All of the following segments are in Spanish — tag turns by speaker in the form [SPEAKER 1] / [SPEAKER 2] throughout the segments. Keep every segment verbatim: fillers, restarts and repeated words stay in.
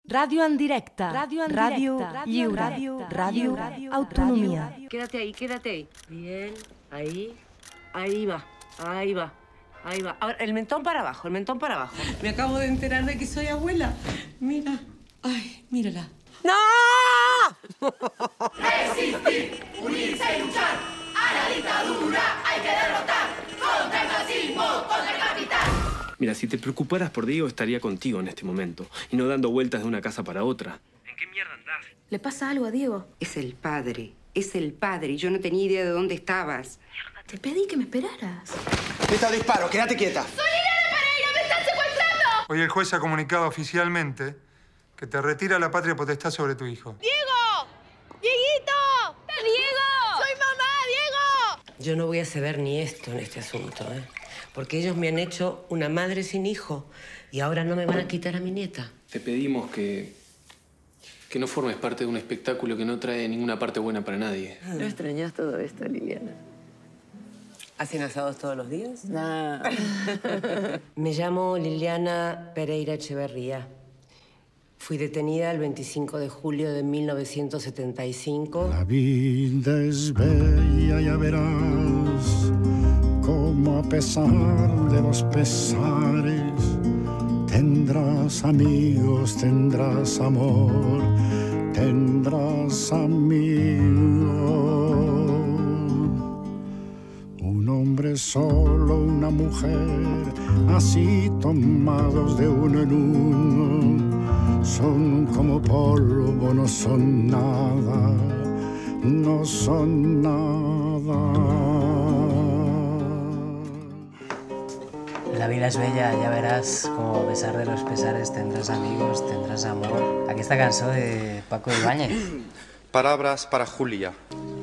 [SPEAKER 1] Radio en directe, radio, en radio directe, lliure, radio, radio, radio, autonomia.
[SPEAKER 2] Quédate ahí, quédate ahí. Bien, ahí, ahí va, ahí va, ahí va. Ahora, el mentón para abajo, el mentón para abajo.
[SPEAKER 3] Me acabo de enterar de que soy abuela. Mira, ay, mírala.
[SPEAKER 2] ¡No!
[SPEAKER 4] Resistir, unirse y luchar. A la dictadura hay que derrotar. Contra el fascismo, contra el capital.
[SPEAKER 5] Mira, si te preocuparas por Diego, estaría contigo en este momento. Y no dando vueltas de una casa para otra. ¿En qué mierda andás?
[SPEAKER 6] ¿Le pasa algo a Diego?
[SPEAKER 7] Es el padre. Es el padre. Y yo no tenía idea de dónde estabas.
[SPEAKER 6] Mierda, te pedí que me esperaras.
[SPEAKER 8] Está disparo, quédate quieta.
[SPEAKER 4] ¡Soy Irene Pereira! ¡Me están secuestrando!
[SPEAKER 9] Hoy el juez ha comunicado oficialmente que te retira la patria potestad sobre tu hijo.
[SPEAKER 4] ¡Diego! ¡Dieguito! ¡Diego! ¡Soy mamá, Diego!
[SPEAKER 2] Yo no voy a ceder ni esto en este asunto, ¿eh? Porque ellos me han hecho una madre sin hijo y ahora no me van a quitar a mi nieta.
[SPEAKER 5] Te pedimos que, que no formes parte de un espectáculo que no trae ninguna parte buena para nadie.
[SPEAKER 2] ¿No extrañas todo esto, Liliana? ¿Hacen asados todos los días?
[SPEAKER 3] No.
[SPEAKER 2] Me llamo Liliana Pereira Echeverría. Fui detenida el veinticinco de julio de mil novecientos setenta y cinco.
[SPEAKER 10] La vida es bella, ya verás, como a pesar de los pesares, tendrás amigos, tendrás amor, tendrás amigos. Un hombre solo, una mujer, así tomados de uno en uno, son como polvo, no son nada, no son nada.
[SPEAKER 11] La vida es bella, ya verás, como a pesar de los pesares tendrás amigos, tendrás amor. Aquesta cançó de Paco Ibáñez.
[SPEAKER 8] Palabras para Julia.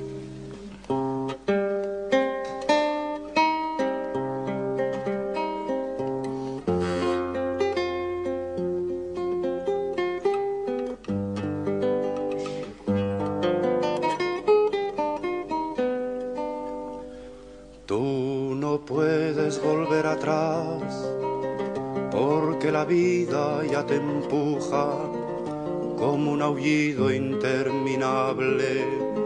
[SPEAKER 12] Tú no puedes volver atrás, porque la vida ya te empuja como un aullido interminable,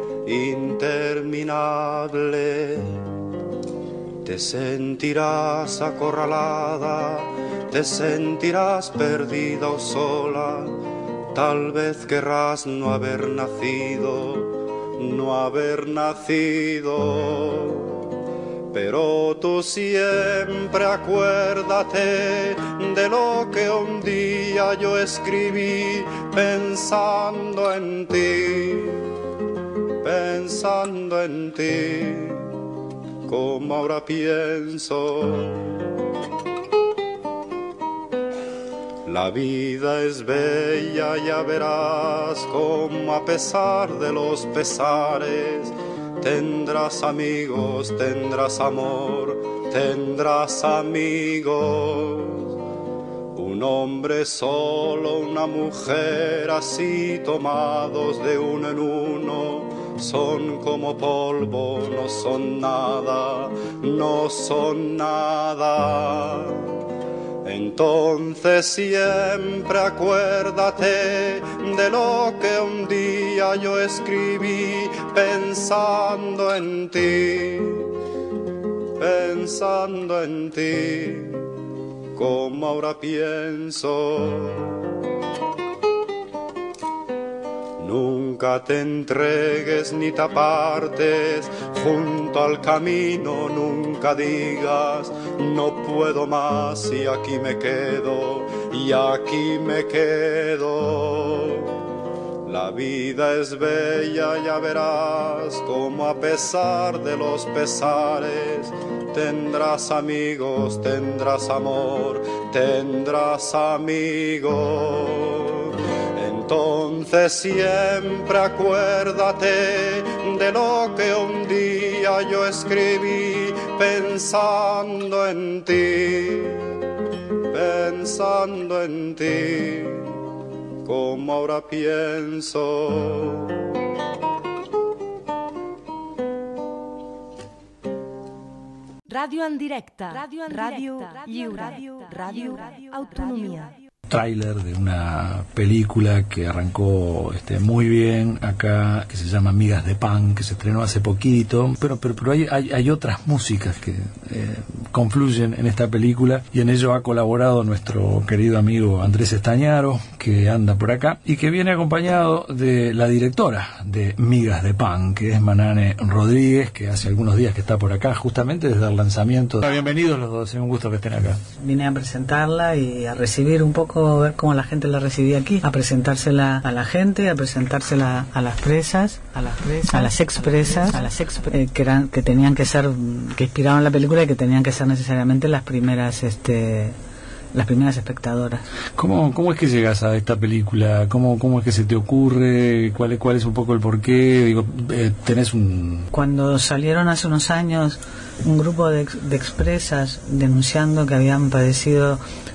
[SPEAKER 12] interminable. Te sentirás acorralada, te sentirás perdida o sola, tal vez querrás no haber nacido, no haber nacido. Pero tú siempre acuérdate de lo que un día yo escribí pensando en ti, pensando en ti, como ahora pienso. La vida es bella, ya verás, como a pesar de los pesares, tendrás amigos, tendrás amor, tendrás amigos. Un hombre solo, una mujer, así tomados de uno en uno, son como polvo, no son nada, no son nada. Entonces siempre acuérdate de lo que un día yo escribí pensando en ti, pensando en ti, como ahora pienso. Nunca te entregues ni te apartes junto al camino, nunca digas no puedo más y aquí me quedo, y aquí me quedo. La vida es bella, ya verás, como a pesar de los pesares, tendrás amigos, tendrás amor, tendrás amigos. Entonces siempre acuérdate de lo que un día yo escribí pensando en ti, pensando en ti, como ahora pienso.
[SPEAKER 1] Radio en directe, radio, en radio, directe, lliure, radio, radio, autonomia.
[SPEAKER 13] tráiler de una película que arrancó este, muy bien acá, que se llama Migas de Pan, que se estrenó hace poquito, pero pero, pero hay, hay, hay otras músicas que eh, confluyen en esta película, y en ello ha colaborado nuestro querido amigo Andrés Estañaro, que anda por acá, y que viene acompañado de la directora de Migas de Pan, que es Manane Rodríguez, que hace algunos días que está por acá, justamente desde el lanzamiento. Bienvenidos los dos, es un gusto que estén acá.
[SPEAKER 14] Vine a presentarla y a recibir un poco, ver cómo la gente la recibía aquí, a presentársela a la gente, a presentársela a las presas, a las presas, a las expresas, a las expre eh, que eran, que tenían que ser, que inspiraban la película y que tenían que ser necesariamente las primeras, este, las primeras espectadoras.
[SPEAKER 13] ¿Cómo, cómo es que llegas a esta película? ¿Cómo, cómo es que se te ocurre? ¿Cuál, cuál es un poco el porqué? Digo, eh, tenés un...
[SPEAKER 14] Cuando salieron hace unos años un grupo de, de expresas denunciando que habían padecido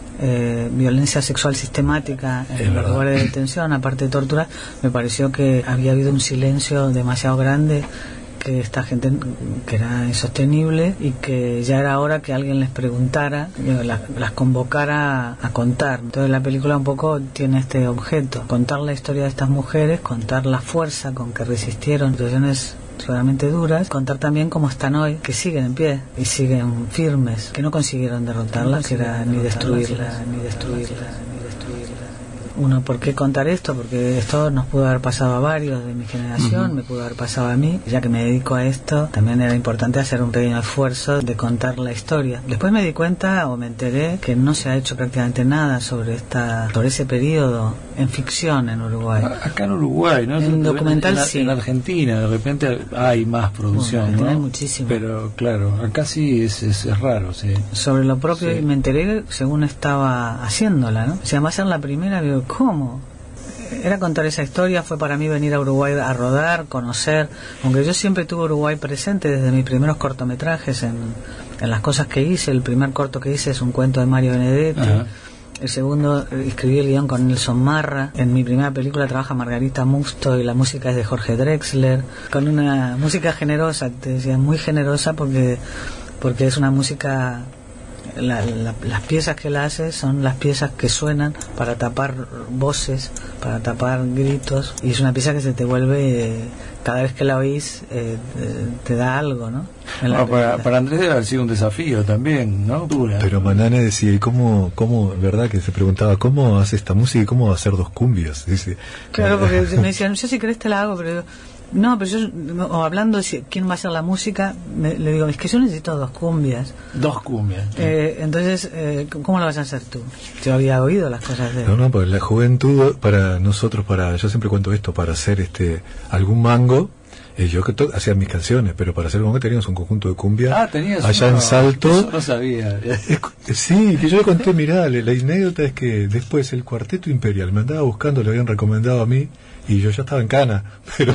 [SPEAKER 14] eh, violencia sexual sistemática en los lugares de detención, aparte de tortura, me pareció que había habido un silencio demasiado grande, que esta gente, que era insostenible, y que ya era hora que alguien les preguntara, las, las convocara a, a contar. Entonces la película un poco tiene este objeto: contar la historia de estas mujeres, contar la fuerza con que resistieron situaciones realmente duras, contar también cómo están hoy, que siguen en pie y siguen firmes, que no consiguieron derrotarlas, no consiguieron ni destruirlas, ni destruirlas, ni destruirlas. Uno, ¿por qué contar esto? Porque esto nos pudo haber pasado a varios de mi generación, uh-huh. me pudo haber pasado a mí. Ya que me dedico a esto, también era importante hacer un pequeño esfuerzo de contar la historia. Después me di cuenta, o me enteré, que no se ha hecho prácticamente nada sobre esta, sobre ese periodo en ficción en Uruguay.
[SPEAKER 13] Acá en Uruguay, ¿no?
[SPEAKER 14] En documental
[SPEAKER 13] en, en,
[SPEAKER 14] sí.
[SPEAKER 13] En Argentina de repente hay más producción,
[SPEAKER 14] bueno,
[SPEAKER 13] ¿no?
[SPEAKER 14] Hay muchísimo.
[SPEAKER 13] Pero claro, acá sí es, es, es raro, sí.
[SPEAKER 14] Sobre lo propio,
[SPEAKER 13] sí.
[SPEAKER 14] Me enteré según estaba haciéndola, ¿no? O sea, va a ser la primera, digo, ¿cómo? Era contar esa historia, fue para mí venir a Uruguay a rodar, conocer, aunque yo siempre tuve Uruguay presente desde mis primeros cortometrajes, en, en las cosas que hice. El primer corto que hice es un cuento de Mario Benedetti. Ajá. El segundo, escribí el guión con Nelson Marra. En mi primera película trabaja Margarita Musto y la música es de Jorge Drexler, con una música generosa, te decía, muy generosa, porque porque es una música... La, la, las piezas que él hace son las piezas que suenan para tapar voces, para tapar gritos, y es una pieza que se te vuelve, eh, cada vez que la oís, eh, te, te da algo, ¿no?
[SPEAKER 13] La, no para, para Andrés debe haber sido un desafío también, ¿no? Dura.
[SPEAKER 15] Pero Manane decía, ¿y cómo, cómo, verdad que se preguntaba, cómo hace esta música y cómo va a hacer dos cumbias? Dice,
[SPEAKER 14] claro, porque me decían, yo si querés te la hago, pero... No, pero yo, o hablando de quién va a hacer la música, me, le digo, es que yo necesito dos cumbias.
[SPEAKER 13] Dos cumbias.
[SPEAKER 14] Eh, entonces, eh, ¿cómo lo vas a hacer tú? Yo había oído las cosas de...
[SPEAKER 15] No, no, pues la juventud, para nosotros, para yo siempre cuento esto, para hacer este algún mango, eh, yo que hacía mis canciones, pero para hacer un mango teníamos un conjunto de cumbia.
[SPEAKER 13] Ah, tenías
[SPEAKER 15] allá
[SPEAKER 13] uno,
[SPEAKER 15] en Salto.
[SPEAKER 13] Eso no sabía.
[SPEAKER 15] Es, sí, que yo le conté, mirá, la anécdota es que después el Cuarteto Imperial me andaba buscando, le habían recomendado a mí, y yo ya estaba en cana, pero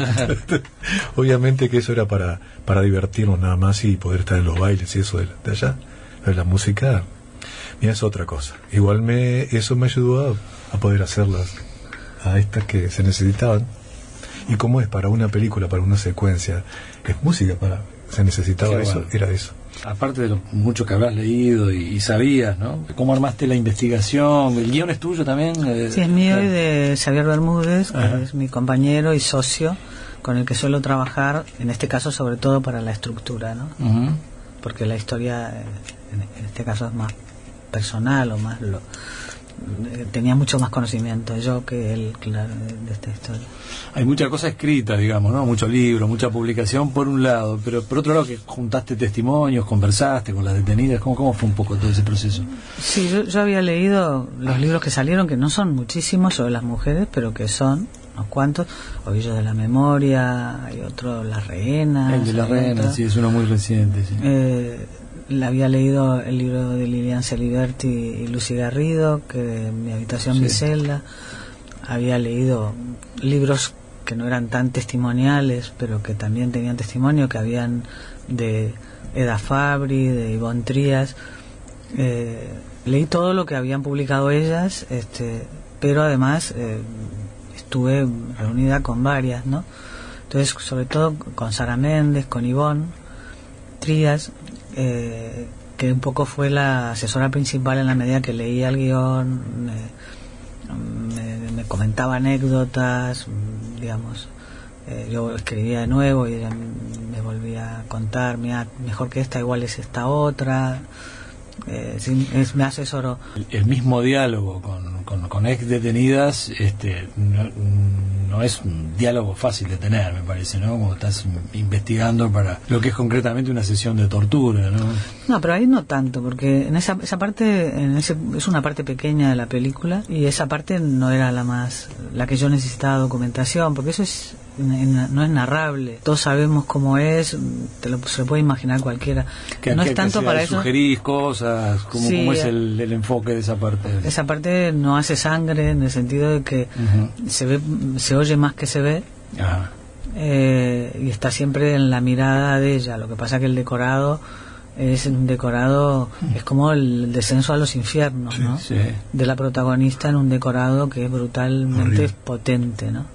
[SPEAKER 15] obviamente que eso era para para divertirnos nada más y poder estar en los bailes y eso de, de allá. Pero la música, mira, es otra cosa. Igual me eso me ayudó a, a poder hacerlas, a estas que se necesitaban. Y como es para una película, para una secuencia, es música, para se necesitaba sí, eso, bueno. Era eso.
[SPEAKER 13] Aparte de lo mucho que habrás leído y, y sabías, ¿no? ¿Cómo armaste la investigación? ¿El guión es tuyo también? Eh,
[SPEAKER 14] sí, es mío y de Xavier Bermúdez, Ajá. que es mi compañero y socio con el que suelo trabajar, en este caso sobre todo para la estructura, ¿no? Uh-huh. Porque la historia, en, en este caso es más personal o más... lo tenía mucho más conocimiento yo que él, claro, de esta historia.
[SPEAKER 13] Hay mucha cosa escrita, digamos, ¿no? Mucho libro, mucha publicación por un lado, pero por otro lado que juntaste testimonios, conversaste con las detenidas. ¿Cómo, cómo fue un poco todo ese proceso?
[SPEAKER 14] Sí, yo, yo había leído los libros que salieron, que no son muchísimos sobre las mujeres, pero que son unos cuantos. Ovillos de la Memoria, hay otro, Las Rehenas.
[SPEAKER 13] El de Las Rehenas, sí, es uno muy reciente, sí.
[SPEAKER 14] Eh, Le había leído el libro de Lilian Celiberti y Lucy Garrido, que en Mi habitación, sí. mi celda. Había leído libros que no eran tan testimoniales, pero que también tenían testimonio, que habían de Eda Fabri, de Ivonne Trías. Eh, leí todo lo que habían publicado ellas, este, pero además eh, estuve reunida con varias, ¿no? Entonces, sobre todo con Sara Méndez, con Ivonne Trías, Eh, que un poco fue la asesora principal en la medida que leía el guión, eh, comentaba anécdotas, digamos, eh, yo escribía de nuevo y ella me volvía a contar, mira, mejor que esta igual es esta otra. Eh, sí, es, me asesoró.
[SPEAKER 13] El, el mismo diálogo con, con, con ex detenidas este, no, no es un diálogo fácil de tener, me parece, ¿no? Como estás investigando para lo que es concretamente una sesión de tortura, ¿no?
[SPEAKER 14] No, pero ahí no tanto, porque en esa, esa parte, en ese, es una parte pequeña de la película y esa parte no era la más, la que yo necesitaba documentación, porque eso es no es narrable, todos sabemos cómo es, te lo, se lo puede imaginar cualquiera.
[SPEAKER 13] Que,
[SPEAKER 14] no
[SPEAKER 13] que,
[SPEAKER 14] es tanto
[SPEAKER 13] que
[SPEAKER 14] para eso.
[SPEAKER 13] Sugerís cosas, ¿cómo,
[SPEAKER 14] sí,
[SPEAKER 13] cómo es el, el enfoque de esa parte?
[SPEAKER 14] Esa parte no hace sangre en el sentido de que uh-huh. se ve, se oye más que se ve.
[SPEAKER 13] Ajá.
[SPEAKER 14] Eh, y está siempre en la mirada de ella. Lo que pasa que el decorado es un decorado, uh-huh. es como el descenso a los infiernos,
[SPEAKER 13] sí,
[SPEAKER 14] ¿no?
[SPEAKER 13] Sí.
[SPEAKER 14] De la protagonista en un decorado que es brutalmente horrible, potente, ¿no?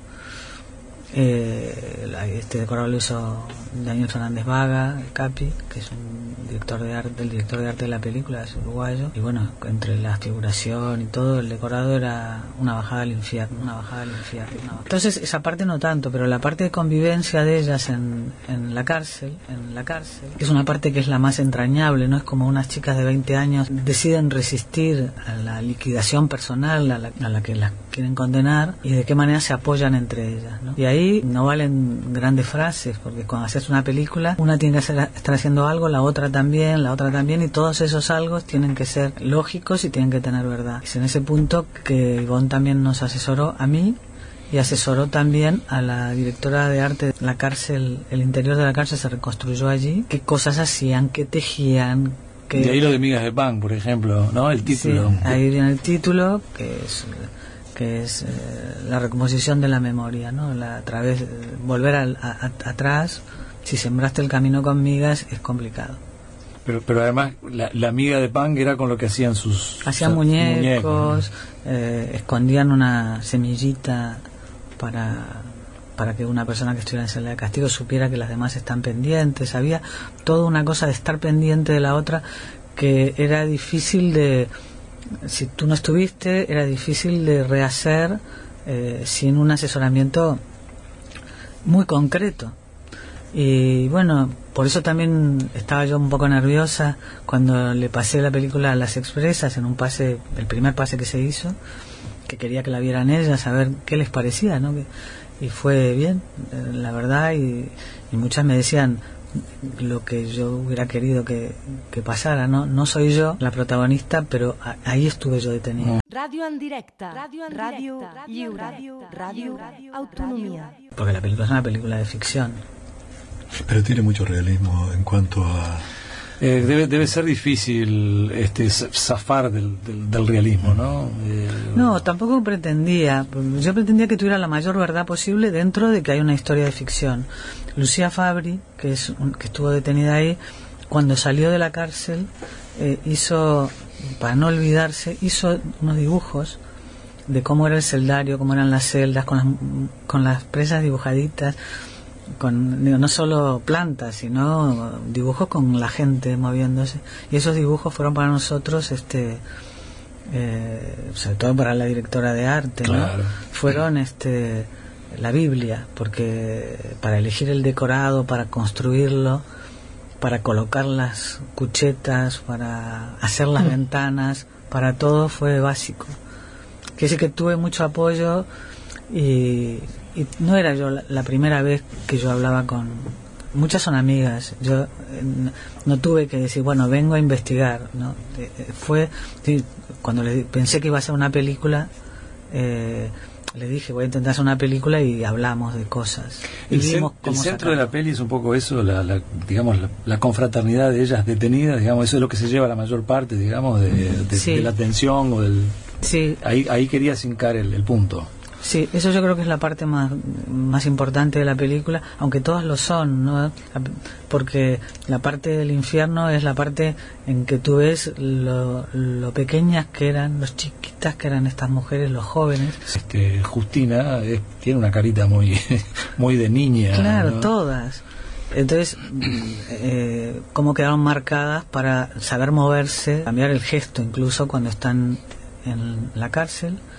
[SPEAKER 14] Eh, este decorado lo hizo Daniel Fernández Vaga, el Capi, que es un director de arte, el director de arte de la película, es uruguayo, y bueno, entre la figuración y todo, el decorado era una bajada al infierno, una bajada al infierno. Una bajada. Entonces esa parte no tanto, pero la parte de convivencia de ellas en, en la cárcel, en la cárcel, es una parte que es la más entrañable, ¿no? Es como unas chicas de veinte años deciden resistir a la liquidación personal a la, a la que las quieren condenar y de qué manera se apoyan entre ellas, ¿no? Y ahí no valen grandes frases, porque cuando haces una película, una tiene que hacer, estar haciendo algo, la otra también, la otra también, y todos esos algo tienen que ser lógicos y tienen que tener verdad. Es en ese punto que Ivonne también nos asesoró a mí y asesoró también a la directora de arte. La cárcel, el interior de la cárcel se reconstruyó allí, qué cosas hacían, qué tejían. Que...
[SPEAKER 13] De ahí lo de Migas de Pan, por ejemplo, ¿no? El título.
[SPEAKER 14] Sí, ahí viene el título, que es... que es eh, la recomposición de la memoria, ¿no? La, a través de volver al, a, a, atrás, si sembraste el camino con migas es complicado.
[SPEAKER 13] Pero, pero además la, la miga de pan era con lo que hacían sus
[SPEAKER 14] hacían
[SPEAKER 13] sus
[SPEAKER 14] muñecos,
[SPEAKER 13] muñecos, ¿no?
[SPEAKER 14] eh, escondían una semillita para para que una persona que estuviera en celda de castigo supiera que las demás están pendientes. Había toda una cosa de estar pendiente de la otra que era difícil de... Si tú no estuviste, era difícil de rehacer eh, sin un asesoramiento muy concreto. Y bueno, por eso también estaba yo un poco nerviosa cuando le pasé la película a las expresas, en un pase, el primer pase que se hizo, que quería que la vieran ellas, a ver qué les parecía, ¿no? Y fue bien, la verdad, y, y muchas me decían lo que yo hubiera querido que, que pasara, ¿no? No soy yo la protagonista, pero a, ahí estuve yo detenida.
[SPEAKER 1] Radio en directa, radio en radio, lliure, radio, radio, autonomía.
[SPEAKER 14] Porque la película es una película de ficción.
[SPEAKER 15] Pero tiene mucho realismo en cuanto a...
[SPEAKER 13] Eh, debe, debe ser difícil este zafar del, del, del realismo, ¿no? Eh,
[SPEAKER 14] no, tampoco pretendía. Yo pretendía que tuviera la mayor verdad posible dentro de que hay una historia de ficción. Lucía Fabri, que es un, que estuvo detenida ahí, cuando salió de la cárcel, eh, hizo, para no olvidarse, hizo unos dibujos de cómo era el celdario, cómo eran las celdas, con las, con las presas dibujaditas, con digo, no solo plantas, sino dibujos con la gente moviéndose, y esos dibujos fueron para nosotros este eh, sobre todo para la directora de arte,
[SPEAKER 13] claro,
[SPEAKER 14] ¿no? Fueron este la Biblia, porque para elegir el decorado, para construirlo, para colocar las cuchetas, para hacer las mm. ventanas, para todo fue básico. Quiere decir que tuve mucho apoyo y Y no era yo la, la primera vez que yo hablaba con... Muchas son amigas. Yo eh, no tuve que decir, bueno, vengo a investigar, ¿no? Eh, fue... Sí, cuando le pensé que iba a ser una película, eh, le dije, voy a intentar hacer una película y hablamos de cosas.
[SPEAKER 13] El,
[SPEAKER 14] y vimos
[SPEAKER 13] cen,
[SPEAKER 14] cómo
[SPEAKER 13] el centro
[SPEAKER 14] sacar.
[SPEAKER 13] de la peli es un poco eso, la, la digamos, la, la confraternidad de ellas detenidas, digamos, eso es lo que se lleva la mayor parte, digamos, de, de,
[SPEAKER 14] sí.
[SPEAKER 13] de la atención o del...
[SPEAKER 14] Sí.
[SPEAKER 13] Ahí, ahí querías hincar el, el punto.
[SPEAKER 14] Sí, eso yo creo que es la parte más, más importante de la película, aunque todas lo son, ¿no? Porque la parte del infierno es la parte en que tú ves lo, lo pequeñas que eran, los chiquitas que eran estas mujeres, los jóvenes.
[SPEAKER 13] Este, Justina es, tiene una carita muy, muy de niña.
[SPEAKER 14] Claro,
[SPEAKER 13] ¿no?
[SPEAKER 14] Todas. Entonces, eh, cómo quedaron marcadas para saber moverse, cambiar el gesto incluso cuando están en la cárcel.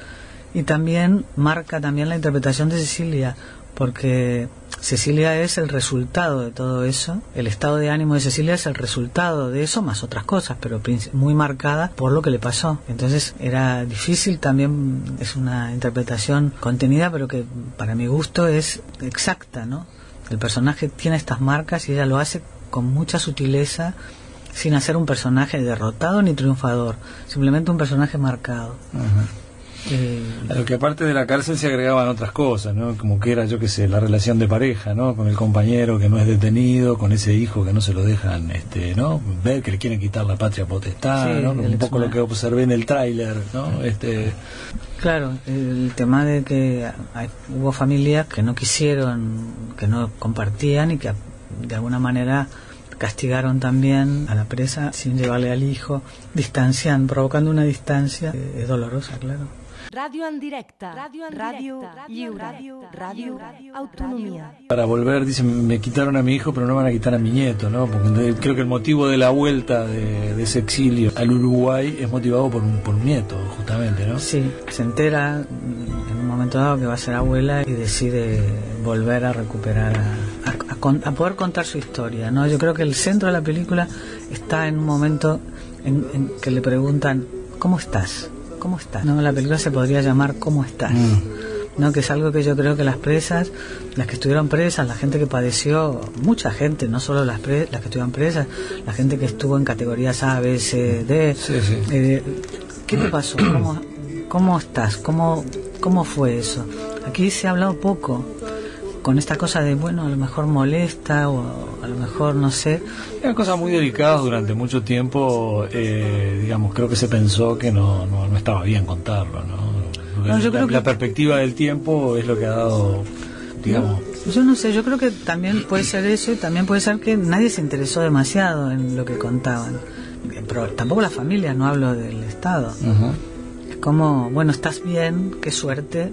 [SPEAKER 14] y también marca también la interpretación de Cecilia, porque Cecilia es el resultado de todo eso, el estado de ánimo de Cecilia es el resultado de eso, más otras cosas, pero muy marcada por lo que le pasó. Entonces era difícil, también es una interpretación contenida, pero que para mi gusto es exacta, ¿no? El personaje tiene estas marcas y ella lo hace con mucha sutileza, sin hacer un personaje derrotado ni triunfador, simplemente un personaje marcado.
[SPEAKER 13] Uh-huh.
[SPEAKER 14] Eh,
[SPEAKER 13] a lo que aparte de la cárcel se agregaban otras cosas, ¿no? Como que era, yo qué sé, la relación de pareja, ¿no? Con el compañero que no es detenido, con ese hijo que no se lo dejan, este, ¿no? Ver que le quieren quitar la patria potestad, sí, ¿no? Un poco lo que observé en el tráiler, ¿no? Este...
[SPEAKER 14] Claro, el tema de que hay, hubo familias que no quisieron, que no compartían y que de alguna manera castigaron también a la presa sin llevarle al hijo, distancian, provocando una distancia, eh, es dolorosa, claro.
[SPEAKER 1] Radio en directa, radio en radio, lliure, radio, radio, autonomía.
[SPEAKER 13] Para volver, dicen, me quitaron a mi hijo, pero no van a quitar a mi nieto, ¿no? Porque creo que el motivo de la vuelta de, de ese exilio al Uruguay es motivado por un, por un nieto, justamente, ¿no?
[SPEAKER 14] Sí, se entera en un momento dado que va a ser abuela y decide volver a recuperar, a, a, a, a poder contar su historia, ¿no? Yo creo que el centro de la película está en un momento en, en que le preguntan, ¿cómo estás? ¿Cómo estás? No, la película se podría llamar ¿Cómo estás? Mm. ¿No? Que es algo que yo creo que las presas, las que estuvieron presas, la gente que padeció, mucha gente, no solo las, pre, las que estuvieron presas, la gente que estuvo en categorías A, B, C, D.
[SPEAKER 13] Sí, sí.
[SPEAKER 14] Eh, ¿Qué te pasó? ¿Cómo, cómo estás? ¿Cómo, ¿Cómo fue eso? Aquí se ha hablado poco, con esta cosa de, bueno, a lo mejor molesta o a lo mejor, no sé.
[SPEAKER 13] Eran cosas muy delicadas durante mucho tiempo, eh, digamos, creo que se pensó que no, no, no estaba bien contarlo, ¿no? No, yo la, creo que... la perspectiva del tiempo es lo que ha dado, digamos...
[SPEAKER 14] No, yo no sé, yo creo que también puede ser eso y también puede ser que nadie se interesó demasiado en lo que contaban. Pero tampoco las familias, no hablo del Estado. Uh-huh. Es como, bueno, estás bien, qué suerte,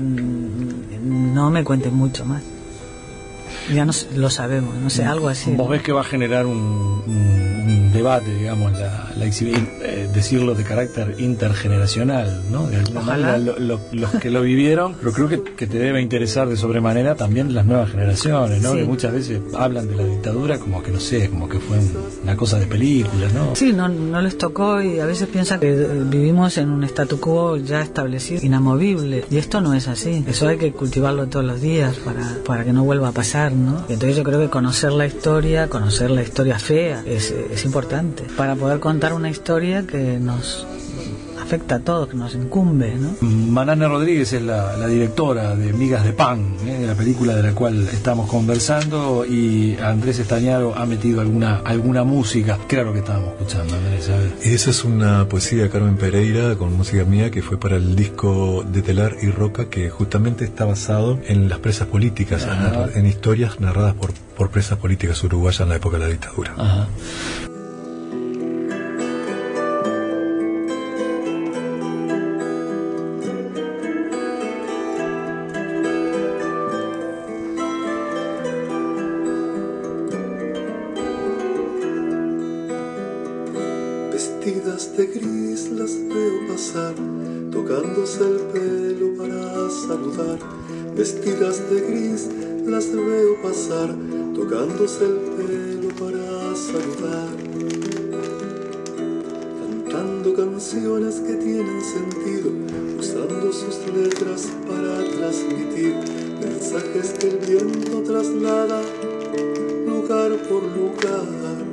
[SPEAKER 14] no me cuentes mucho más. Ya no lo sabemos, no sé, algo así.
[SPEAKER 13] Vos ves que va a generar un, un, un debate, digamos, la, la eh, decirlo de carácter intergeneracional, ¿no? De alguna manera lo, lo, los que lo vivieron, pero creo que, que te debe interesar de sobremanera también las nuevas generaciones, ¿no? Sí. Que muchas veces hablan de la dictadura como que, no sé, como que fue un, una cosa de películas, ¿no?
[SPEAKER 14] Sí, no, no les tocó y a veces piensan que vivimos en un statu quo ya establecido, inamovible, y esto no es así. Eso hay que cultivarlo todos los días para, para que no vuelva a pasar, ¿no? Entonces yo creo que conocer la historia, conocer la historia fea es, es importante para poder contar una historia que nos afecta a todos, que nos incumbe, ¿no?
[SPEAKER 13] Manana Rodríguez es la, la directora de Migas de Pan, ¿eh? La película de la cual estamos conversando, y Andrés Estañaro ha metido alguna alguna música. Claro que estábamos escuchando, Andrés, ¿sabes?
[SPEAKER 15] Esa es una poesía de Carmen Pereira con música mía que fue para el disco de Telar y Roca, que justamente está basado en las presas políticas,
[SPEAKER 13] Ajá.
[SPEAKER 15] en, en historias narradas por, por presas políticas uruguayas en la época de la dictadura.
[SPEAKER 13] Ajá.
[SPEAKER 12] Vestidas de gris las veo pasar, tocándose el pelo para saludar. Vestidas de gris las veo pasar, tocándose el pelo para saludar. Cantando canciones que tienen sentido, usando sus letras para transmitir mensajes que el viento traslada, lugar por lugar.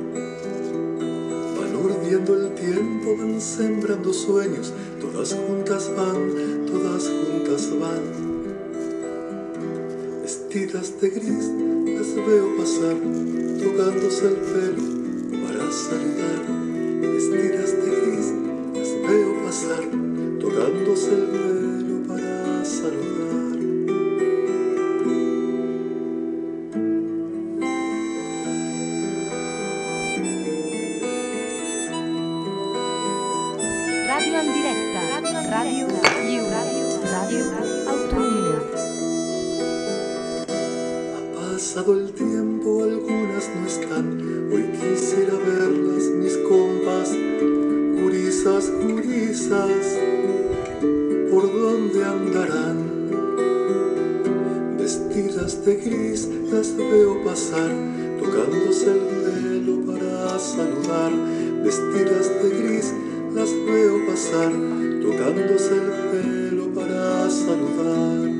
[SPEAKER 12] Urdiendo el tiempo, van sembrando sueños, todas juntas van, todas juntas van. Vestidas de gris, las veo pasar, tocándose el pelo para saludar. Vestidas de gris, las veo pasar, tocándose el pelo para saludar.
[SPEAKER 1] Radio en directa, radio lliure, radio autonomía.
[SPEAKER 12] Ha pasado el tiempo, algunas no están, hoy quisiera verlas, mis compas, gurisas, gurisas, por donde dónde andarán. Vestidas de gris las veo pasar, tocándose el pelo para saludar. Vestidas de gris las veo pasar, tocándose el pelo para saludar.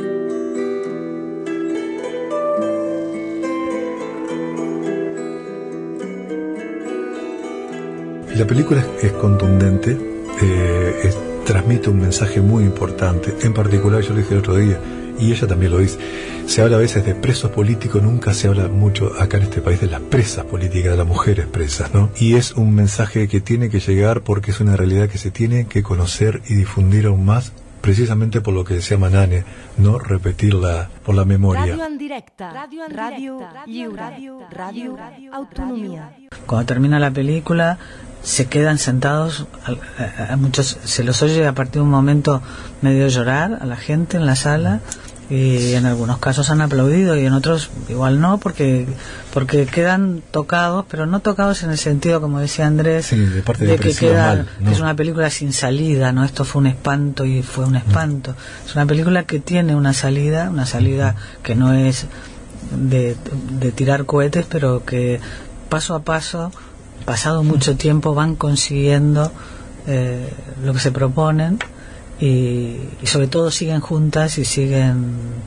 [SPEAKER 15] La película es, es contundente, eh, es, transmite un mensaje muy importante. En particular, yo lo dije el otro día, y ella también lo dice, se habla a veces de presos políticos, nunca se habla mucho acá en este país de las presas políticas, de las mujeres presas, ¿no? Y es un mensaje que tiene que llegar porque es una realidad que se tiene que conocer y difundir aún más, precisamente por lo que decía Manane, no repetirla por la memoria.
[SPEAKER 1] Radio en directa, radio, en radio, radio, radio, radio, autonomía.
[SPEAKER 14] Cuando termina la película, se quedan sentados, a, a muchos se los oye a partir de un momento medio llorar a la gente en la sala, y en algunos casos han aplaudido y en otros igual no, porque porque quedan tocados, pero no tocados en el sentido, como decía Andrés,
[SPEAKER 15] sí, de, parte de,
[SPEAKER 14] de que queda
[SPEAKER 15] mal, ¿no?
[SPEAKER 14] Que es una película sin salida, no, esto fue un espanto y fue un espanto. Mm. Es una película que tiene una salida, una salida mm. que no es de, de tirar cohetes, pero que paso a paso, pasado mucho tiempo, van consiguiendo eh, lo que se proponen. Y, y sobre todo siguen juntas y siguen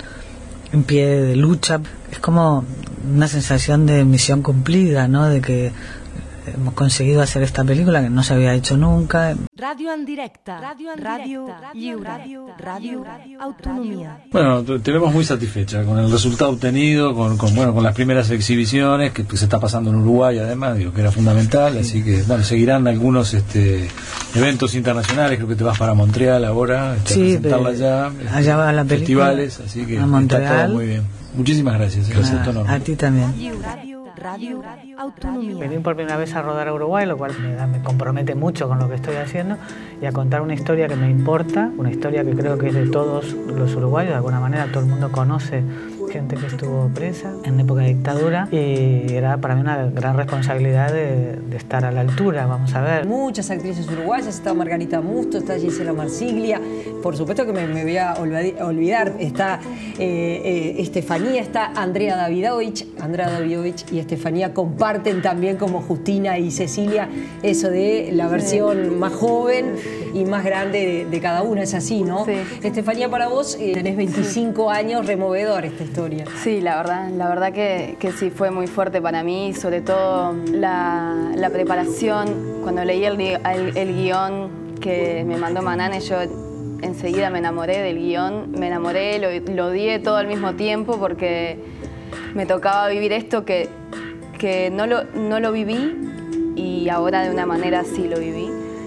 [SPEAKER 14] en pie de lucha. Es como una sensación de misión cumplida, ¿no? De que hemos conseguido hacer esta película que no se había hecho nunca.
[SPEAKER 1] Radio en directa, radio, en radio, radio, radio, radio, radio, autonomía.
[SPEAKER 13] Bueno, te vemos muy satisfecha con el resultado obtenido, con, con bueno, con las primeras exhibiciones que se está pasando en Uruguay, además, digo que era fundamental, así que bueno, seguirán algunos este eventos internacionales, creo que te vas para Montreal ahora, este,
[SPEAKER 14] sí,
[SPEAKER 13] a presentarla allá,
[SPEAKER 14] allá va la película,
[SPEAKER 13] festivales, así que
[SPEAKER 14] a Montreal.
[SPEAKER 13] Está todo muy bien. Muchísimas gracias.
[SPEAKER 14] gracias a, a ti también.
[SPEAKER 1] Radio, radio, autonomía.
[SPEAKER 14] Venir por primera vez a rodar a Uruguay, lo cual me, me compromete mucho con lo que estoy haciendo, y a contar una historia que me importa, una historia que creo que es de todos los uruguayos, de alguna manera todo el mundo conoce gente que estuvo presa en época de dictadura, y era para mí una gran responsabilidad de, de estar a la altura. Vamos a ver.
[SPEAKER 3] Muchas actrices uruguayas, está Margarita Musto, está Gisela Marsiglia, por supuesto que me, me voy a olvidar, está eh, eh, Estefanía, está Andrea Davidovich, Andrea Davidovich y Estefanía comparten también como Justina y Cecilia eso de la versión sí. más joven y más grande de, de cada una, es así, ¿no?
[SPEAKER 6] Sí.
[SPEAKER 3] Estefanía, para vos eh, tenés veinticinco sí. años, removedor esta historia.
[SPEAKER 6] Sí, la verdad, la verdad que, que sí fue muy fuerte para mí, sobre todo la, la preparación. Cuando leí el, el, el guión que me mandó Manane, yo enseguida me enamoré del guión, me enamoré, lo, lo odié todo al mismo tiempo porque me tocaba vivir esto que, que no, lo, no lo viví y ahora de una manera sí lo viví.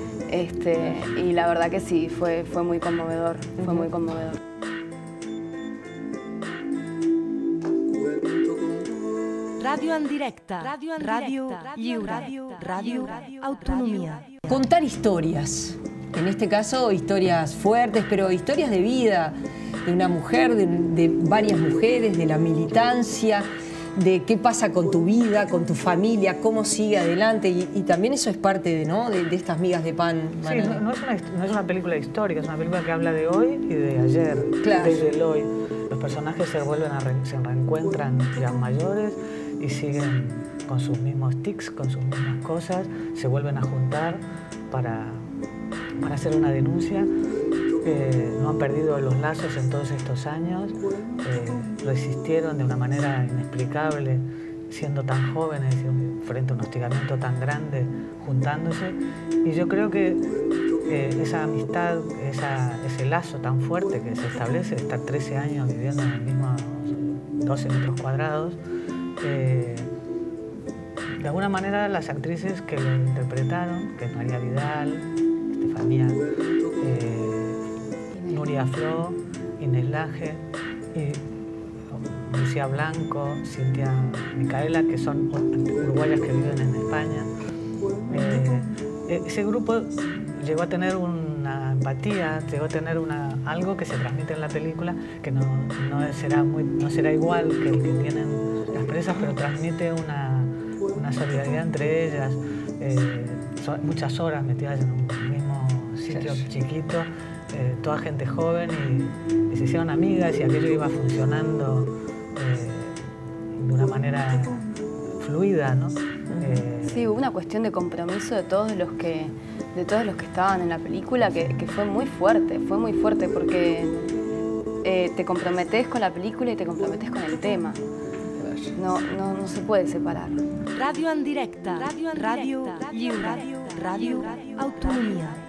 [SPEAKER 6] Este, y la verdad que sí, fue, fue muy conmovedor, fue muy conmovedor.
[SPEAKER 1] Radio en directa, radio, en radio, radio, radio, radio, radio, autonomía.
[SPEAKER 3] Contar historias, en este caso historias fuertes, pero historias de vida, de una mujer, de, de varias mujeres, de la militancia, de qué pasa con tu vida, con tu familia, cómo sigue adelante, y, y también eso es parte de, ¿no? de, de estas migas de pan.
[SPEAKER 14] Sí, no, no, es una, no es una película histórica, es una película que habla de hoy y de ayer, claro. Desde el hoy. Los personajes se vuelven a re, se reencuentran ya mayores y siguen con sus mismos tics, con sus mismas cosas, se vuelven a juntar para, para hacer una denuncia. Eh, no han perdido los lazos en todos estos años, eh, resistieron de una manera inexplicable, siendo tan jóvenes y frente a un hostigamiento tan grande, juntándose. Y yo creo que eh, esa amistad, esa, ese lazo tan fuerte que se establece, estar trece años viviendo en el mismo doce metros cuadrados, eh, de alguna manera las actrices que lo interpretaron, que es María Vidal, Estefanía, eh, Nuria Flo, Inés Laje, y Lucía Blanco, Cintia Micaela, que son uruguayas que viven en España. Eh, ese grupo llegó a tener una empatía, llegó a tener una, algo que se transmite en la película, que no, no, será, muy, no será igual que el que tienen las presas, pero transmite una, una solidaridad entre ellas. Eh, son muchas horas metidas en un mismo sitio chiquito. eh, toda gente joven y, y se hicieron amigas y aquello iba funcionando eh, de una manera fluida, ¿no? Eh,
[SPEAKER 6] sí, hubo una cuestión de compromiso de todos los que, de todos los que estaban en la película que, que fue muy fuerte, fue muy fuerte porque eh, te comprometes con la película y te comprometes con el tema. No, no, no se puede separar.
[SPEAKER 1] Radio en directa, Radio, radio, radio, radio, radio, autonomia.